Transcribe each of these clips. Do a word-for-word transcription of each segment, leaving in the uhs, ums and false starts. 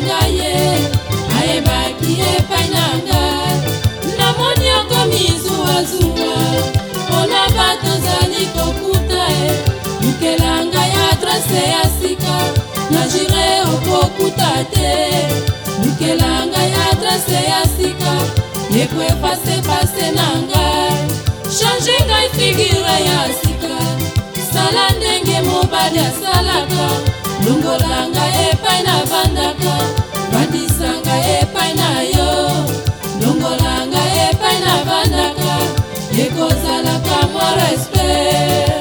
ngaye ayebaki epai na ngai namoni okomi zuwazuwa mpona bato ozali kokuta e lukela ngai adrese ya sika na jure okokuta te lukela ngai adrese ya sika ekoefase pase na ngai change ngai figure ya sika sala ndenge mobali asalaka longola ngai epai na vandaka bandisa ngai epai na yo longola ngai epai na vandaka ekozalaka mwa respect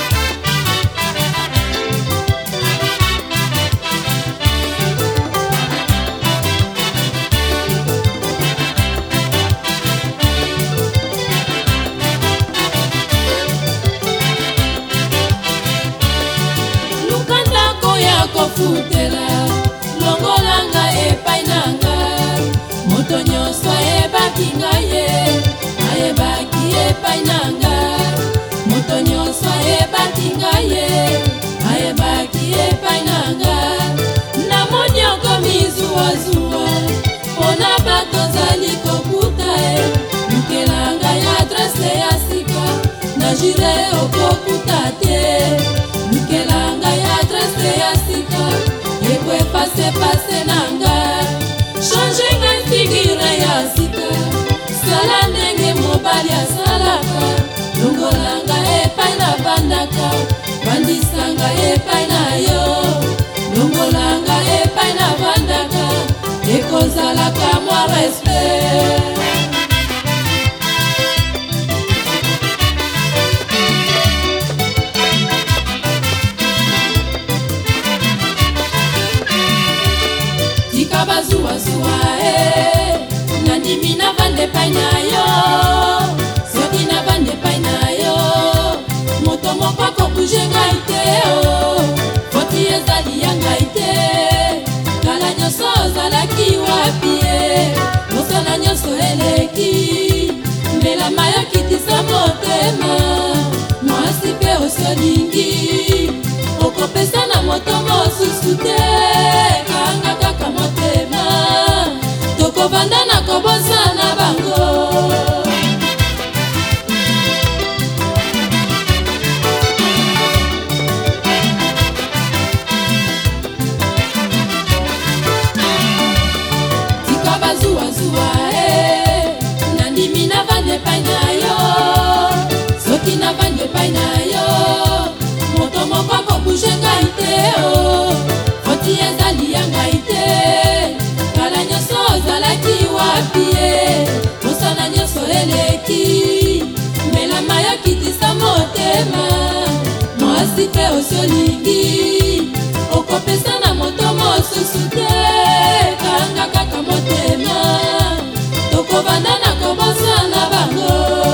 kofutela longola ngai epai na ngai moto nyonso ayebaki ngai ye ayebaki epai na ngai moto nyonso ayebaki ngai ye ayebaki epai na ngai namoni okomi zuwazuwa mpona bato ozali kokuta e lukela ngai adrese ya sika na jure okokuta te lukela ngai adrese ya sika ekoefase pase na ngai change ngai figure ya sika sala ndenge mobali asalaka longola ngai epai na vandaka bandisa ngai epai na yo longola ngai epai na vandaka ekozalaka mwa respect bazuwazuwa e nandimi navanda epai na yo soki navanda epai na yo moto moko akobuje ngai te o foti ezali ya ngai te kala nyonso ozalaki wapi e mosala nyonso eleki mbelama yo kitisa motema mwasi mpe osolingi okopesa na moto mosusu te kanga kaka motema tokovanda na kobosana bango tika bazuwazuwa e nandimi navanda epai na yo soki navanda epai na yo moto moko akobuje ngai te o foti ezali ya ngai te kala nyonso ozalaki wapi e mosala nyonso eleki mbelama yo kitisa motema mwasi mpe osolingi okopesa na moto mosusu te kanga kaka motema tokovanda na kobosana bango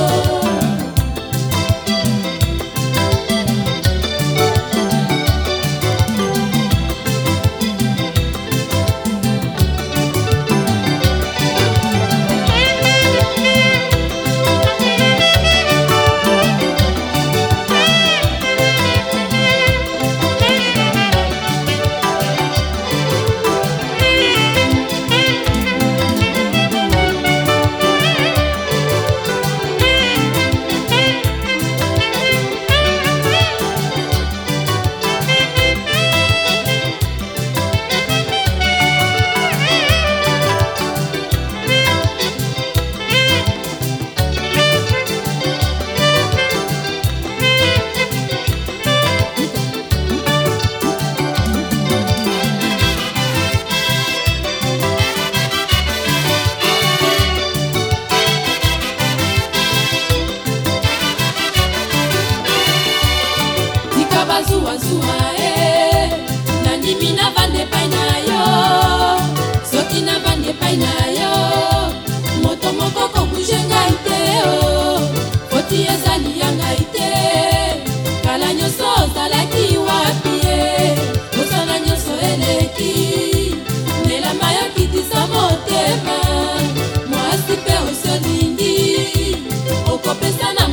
bazuwazuwa e nandimi navanda epai na yo soki navanda epai na yo moto moko kobuje ngai te o foti ezali ya ngai te kala nyonso ozalaki wapi e mosala nyonso eleki mbelama yo kitisa motema mwasi mpe osolingi okopesa na